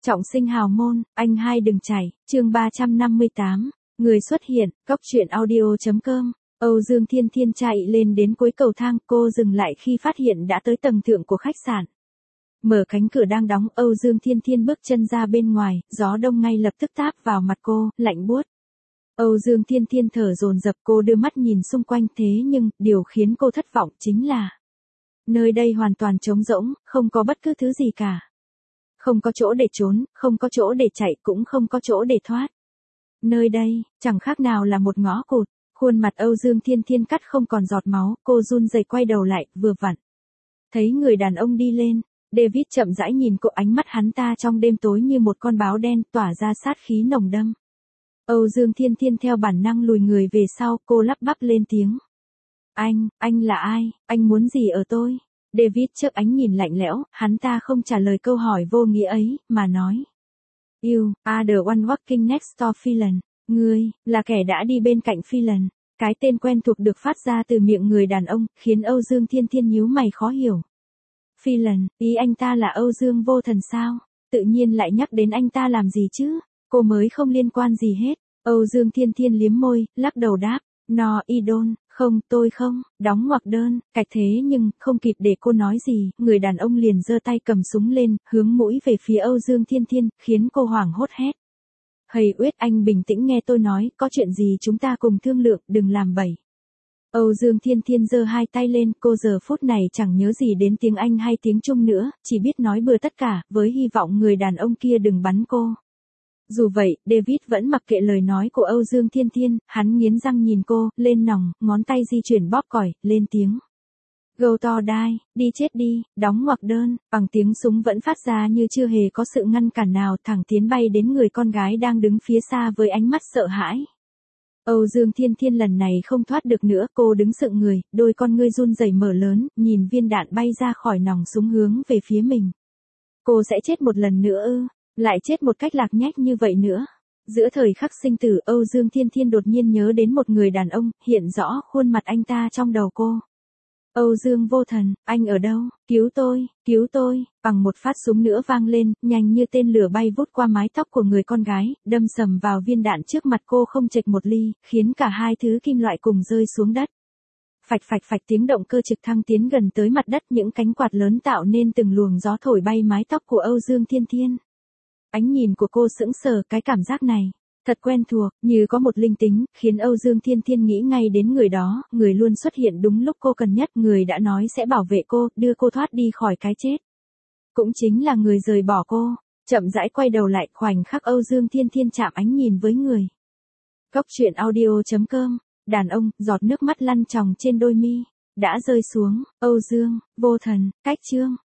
Trọng sinh hào môn, anh hai đừng chảy, chương 358, người xuất hiện, cóc truyện audio.com. Âu Dương Thiên Thiên chạy lên đến cuối cầu thang, cô dừng lại khi phát hiện đã tới tầng thượng của khách sạn. Mở cánh cửa đang đóng, Âu Dương Thiên Thiên bước chân ra bên ngoài, gió đông ngay lập tức táp vào mặt cô, lạnh buốt. Âu Dương Thiên Thiên thở dồn dập, cô đưa mắt nhìn xung quanh, thế nhưng, điều khiến cô thất vọng chính là nơi đây hoàn toàn trống rỗng, không có bất cứ thứ gì cả. Không có chỗ để trốn, không có chỗ để chạy, cũng không có chỗ để thoát. Nơi đây, chẳng khác nào là một ngõ cụt. Khuôn mặt Âu Dương Thiên Thiên cắt không còn giọt máu, cô run rẩy quay đầu lại, vừa vặn thấy người đàn ông đi lên. David chậm rãi nhìn cô, ánh mắt hắn ta trong đêm tối như một con báo đen, tỏa ra sát khí nồng đậm. Âu Dương Thiên Thiên theo bản năng lùi người về sau, cô lắp bắp lên tiếng. Anh là ai, anh muốn gì ở tôi? David chớp ánh nhìn lạnh lẽo, hắn ta không trả lời câu hỏi vô nghĩa ấy, mà nói. You are the one walking next to Phelan. Ngươi, là kẻ đã đi bên cạnh Phelan. Cái tên quen thuộc được phát ra từ miệng người đàn ông, khiến Âu Dương Thiên Thiên nhíu mày khó hiểu. Phelan, ý anh ta là Âu Dương Vô Thần sao? Tự nhiên lại nhắc đến anh ta làm gì chứ? Cô mới không liên quan gì hết. Âu Dương Thiên Thiên liếm môi, lắc đầu đáp. No, idol, không, tôi không, đóng ngoặc đơn, cạch thế nhưng, không kịp để cô nói gì, người đàn ông liền giơ tay cầm súng lên, hướng mũi về phía Âu Dương Thiên Thiên, khiến cô hoảng hốt hét. Hầy Uyết, anh bình tĩnh nghe tôi nói, có chuyện gì chúng ta cùng thương lượng, đừng làm bậy. Âu Dương Thiên Thiên giơ hai tay lên, cô giờ phút này chẳng nhớ gì đến tiếng Anh hay tiếng Trung nữa, chỉ biết nói bừa tất cả, với hy vọng người đàn ông kia đừng bắn cô. Dù vậy, David vẫn mặc kệ lời nói của Âu Dương Thiên Thiên, hắn nghiến răng nhìn cô, lên nòng, ngón tay di chuyển bóp còi, lên tiếng. Go to die, đi chết đi, đóng ngoặc đơn, bằng tiếng súng vẫn phát ra như chưa hề có sự ngăn cản nào, thẳng tiến bay đến người con gái đang đứng phía xa với ánh mắt sợ hãi. Âu Dương Thiên Thiên lần này không thoát được nữa, cô đứng sững người, đôi con ngươi run rẩy mở lớn, nhìn viên đạn bay ra khỏi nòng súng hướng về phía mình. Cô sẽ chết một lần nữa ư? Lại chết một cách lạc nhách như vậy nữa. Giữa thời khắc sinh tử, Âu Dương Thiên Thiên đột nhiên nhớ đến một người đàn ông, hiện rõ khuôn mặt anh ta trong đầu cô. Âu Dương Vô Thần, anh ở đâu? Cứu tôi, bằng một phát súng nữa vang lên, nhanh như tên lửa bay vút qua mái tóc của người con gái, đâm sầm vào viên đạn trước mặt cô không chệch một ly, khiến cả hai thứ kim loại cùng rơi xuống đất. Phạch phạch phạch, tiếng động cơ trực thăng tiến gần tới mặt đất, những cánh quạt lớn tạo nên từng luồng gió thổi bay mái tóc của Âu Dương Thiên Thiên. Ánh nhìn của cô sững sờ, cái cảm giác này thật quen thuộc, như có một linh tính, khiến Âu Dương Thiên Thiên nghĩ ngay đến người đó, người luôn xuất hiện đúng lúc cô cần nhất, người đã nói sẽ bảo vệ cô, đưa cô thoát đi khỏi cái chết. Cũng chính là người rời bỏ cô. Chậm rãi quay đầu lại, khoảnh khắc Âu Dương Thiên Thiên chạm ánh nhìn với người. Cóc truyện audio.com, đàn ông, giọt nước mắt lăn tròng trên đôi mi, đã rơi xuống. Âu Dương Vô Thần, cách chương.